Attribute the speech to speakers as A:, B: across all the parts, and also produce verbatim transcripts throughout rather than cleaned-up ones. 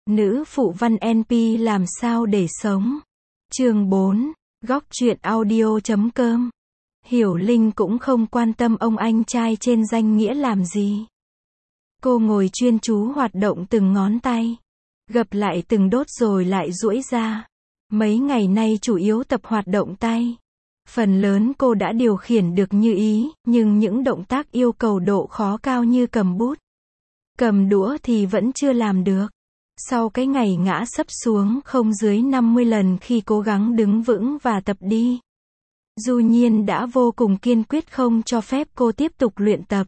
A: Nữ phụ văn en pê làm sao để sống. Chương bốn, góc truyện audio chấm com. Hiểu Linh cũng không quan tâm ông anh trai trên danh nghĩa làm gì. Cô ngồi chuyên chú hoạt động từng ngón tay, gập lại từng đốt rồi lại duỗi ra. Mấy ngày nay chủ yếu tập hoạt động tay. Phần lớn cô đã điều khiển được như ý, nhưng những động tác yêu cầu độ khó cao như cầm bút, cầm đũa thì vẫn chưa làm được. Sau cái ngày ngã sấp xuống không dưới năm mươi lần khi cố gắng đứng vững và tập đi, Du Nhiên đã vô cùng kiên quyết không cho phép cô tiếp tục luyện tập.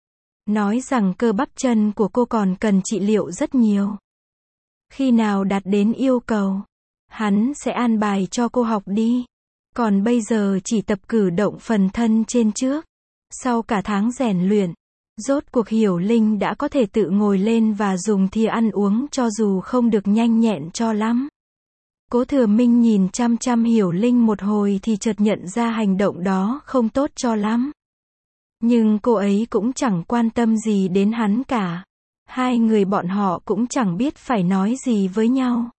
A: Nói rằng cơ bắp chân của cô còn cần trị liệu rất nhiều. Khi nào đạt đến yêu cầu, hắn sẽ an bài cho cô học đi. Còn bây giờ chỉ tập cử động phần thân trên trước. Sau cả tháng rèn luyện, rốt cuộc Hiểu Linh đã có thể tự ngồi lên và dùng thìa ăn uống cho dù không được nhanh nhẹn cho lắm. Cố Thừa Minh nhìn chăm chăm Hiểu Linh một hồi thì chợt nhận ra hành động đó không tốt cho lắm. Nhưng cô ấy cũng chẳng quan tâm gì đến hắn cả. Hai người bọn họ cũng chẳng biết phải nói gì với nhau.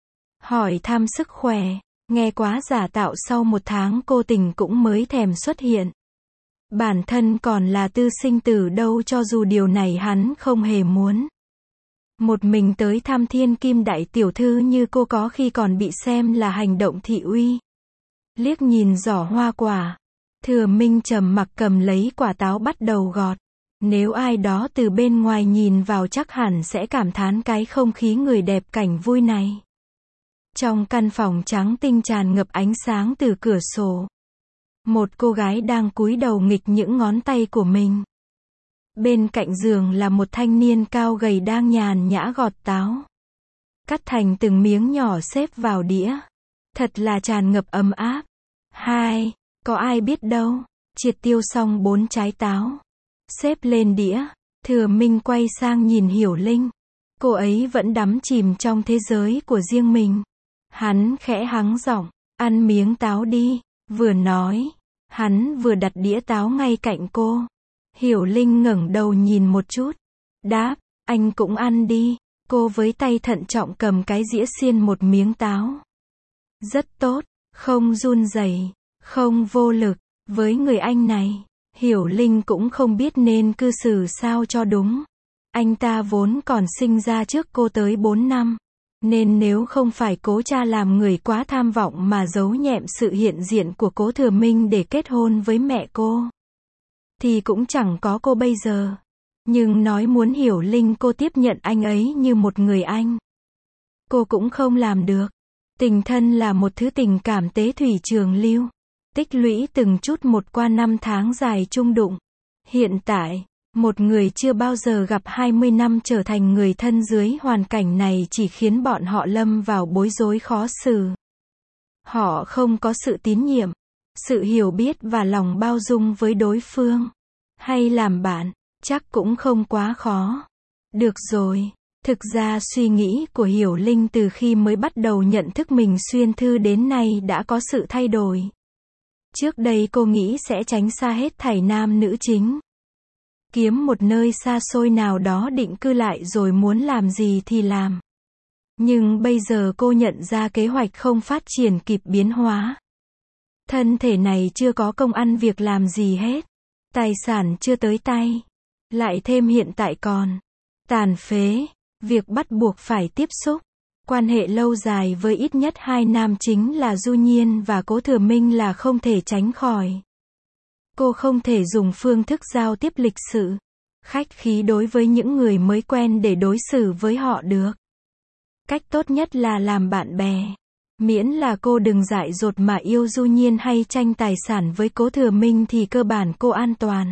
A: Hỏi thăm sức khỏe, nghe quá giả tạo sau một tháng cô tình cũng mới thèm xuất hiện. Bản thân còn là tư sinh tử đâu, cho dù điều này hắn không hề muốn. Một mình tới thăm thiên kim đại tiểu thư như cô có khi còn bị xem là hành động thị uy. Liếc nhìn giỏ hoa quả, Thừa Minh trầm mặc cầm lấy quả táo bắt đầu gọt. Nếu ai đó từ bên ngoài nhìn vào chắc hẳn sẽ cảm thán cái không khí người đẹp cảnh vui này. Trong căn phòng trắng tinh tràn ngập ánh sáng từ cửa sổ, một cô gái đang cúi đầu nghịch những ngón tay của mình. Bên cạnh giường là một thanh niên cao gầy đang nhàn nhã gọt táo, cắt thành từng miếng nhỏ xếp vào đĩa. Thật là tràn ngập ấm áp. Hai, có ai biết đâu. Triệt tiêu xong bốn trái táo, xếp lên đĩa, Thừa Minh quay sang nhìn Hiểu Linh. Cô ấy vẫn đắm chìm trong thế giới của riêng mình. Hắn khẽ hắng giọng, ăn miếng táo đi. Vừa nói, hắn vừa đặt đĩa táo ngay cạnh cô. Hiểu Linh ngẩng đầu nhìn một chút, đáp, anh cũng ăn đi. Cô với tay thận trọng cầm cái dĩa xiên một miếng táo. Rất tốt, không run rẩy, không vô lực. Với người anh này, Hiểu Linh cũng không biết nên cư xử sao cho đúng. Anh ta vốn còn sinh ra trước cô tới bốn năm. Nên nếu không phải cố cha làm người quá tham vọng mà giấu nhẹm sự hiện diện của Cố Thừa Minh để kết hôn với mẹ cô, thì cũng chẳng có cô bây giờ. Nhưng nói muốn Hiểu Linh cô tiếp nhận anh ấy như một người anh, cô cũng không làm được. Tình thân là một thứ tình cảm tế thủy trường lưu, tích lũy từng chút một qua năm tháng dài chung đụng. Hiện tại, một người chưa bao giờ gặp hai mươi năm trở thành người thân dưới hoàn cảnh này chỉ khiến bọn họ lâm vào bối rối khó xử. Họ không có sự tín nhiệm, sự hiểu biết và lòng bao dung với đối phương. Hay làm bạn, chắc cũng không quá khó. Được rồi, thực ra suy nghĩ của Hiểu Linh từ khi mới bắt đầu nhận thức mình xuyên thư đến nay đã có sự thay đổi. Trước đây cô nghĩ sẽ tránh xa hết thảy nam nữ chính, kiếm một nơi xa xôi nào đó định cư lại rồi muốn làm gì thì làm. Nhưng bây giờ cô nhận ra kế hoạch không phát triển kịp biến hóa. Thân thể này chưa có công ăn việc làm gì hết. Tài sản chưa tới tay. Lại thêm hiện tại còn tàn phế. Việc bắt buộc phải tiếp xúc quan hệ lâu dài với ít nhất hai nam chính là Du Nhiên và Cố Thừa Minh là không thể tránh khỏi. Cô không thể dùng phương thức giao tiếp lịch sự, khách khí đối với những người mới quen để đối xử với họ được. Cách tốt nhất là làm bạn bè. Miễn là cô đừng dại dột mà yêu Du Nhiên hay tranh tài sản với Cố Thừa Minh thì cơ bản cô an toàn.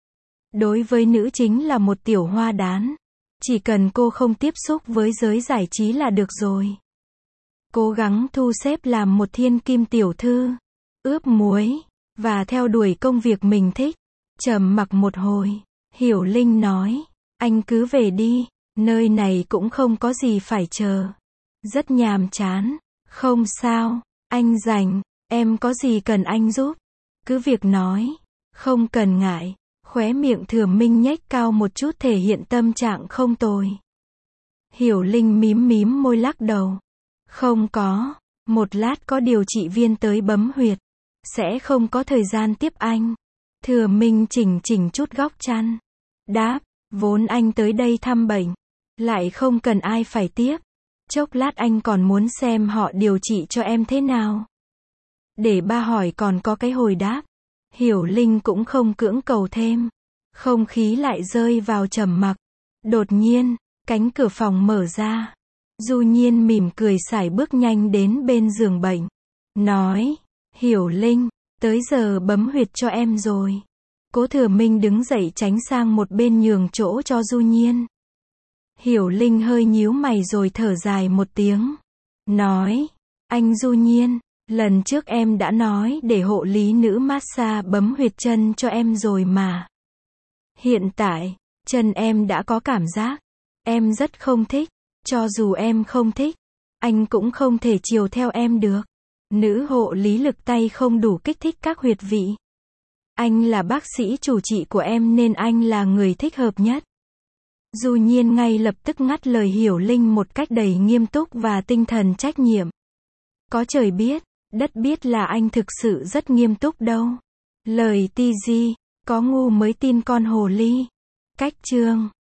A: Đối với nữ chính là một tiểu hoa đán. Chỉ cần cô không tiếp xúc với giới giải trí là được rồi. Cố gắng thu xếp làm một thiên kim tiểu thư, ướp muối, và theo đuổi công việc mình thích. Trầm mặc một hồi, Hiểu Linh nói, anh cứ về đi, nơi này cũng không có gì phải chờ. Rất nhàm chán. Không sao, anh rảnh, em có gì cần anh giúp, cứ việc nói, không cần ngại. Khóe miệng Thừa Minh nhếch cao một chút thể hiện tâm trạng không tồi. Hiểu Linh mím mím môi lắc đầu. Không có. Một lát có điều trị viên tới bấm huyệt. Sẽ không có thời gian tiếp anh. Thừa Minh chỉnh chỉnh chút góc chăn. Đáp, vốn anh tới đây thăm bệnh. Lại không cần ai phải tiếp. Chốc lát anh còn muốn xem họ điều trị cho em thế nào. Để ba hỏi còn có cái hồi đáp. Hiểu Linh cũng không cưỡng cầu thêm. Không khí lại rơi vào trầm mặc. Đột nhiên, cánh cửa phòng mở ra. Du Nhiên mỉm cười sải bước nhanh đến bên giường bệnh. Nói, Hiểu Linh, tới giờ bấm huyệt cho em rồi. Cố Thừa Minh đứng dậy tránh sang một bên nhường chỗ cho Du Nhiên. Hiểu Linh hơi nhíu mày rồi thở dài một tiếng. Nói, anh Du Nhiên, lần trước em đã nói để hộ lý nữ massage bấm huyệt chân cho em rồi mà. Hiện tại, chân em đã có cảm giác. Em rất không thích. Cho dù em không thích, anh cũng không thể chiều theo em được. Nữ hộ lý lực tay không đủ kích thích các huyệt vị. Anh là bác sĩ chủ trị của em nên anh là người thích hợp nhất. Du Nhiên ngay lập tức ngắt lời Hiểu Linh một cách đầy nghiêm túc và tinh thần trách nhiệm. Có trời biết, đất biết là anh thực sự rất nghiêm túc đâu. Lời ti di, có ngu mới tin con hồ ly. Cách chương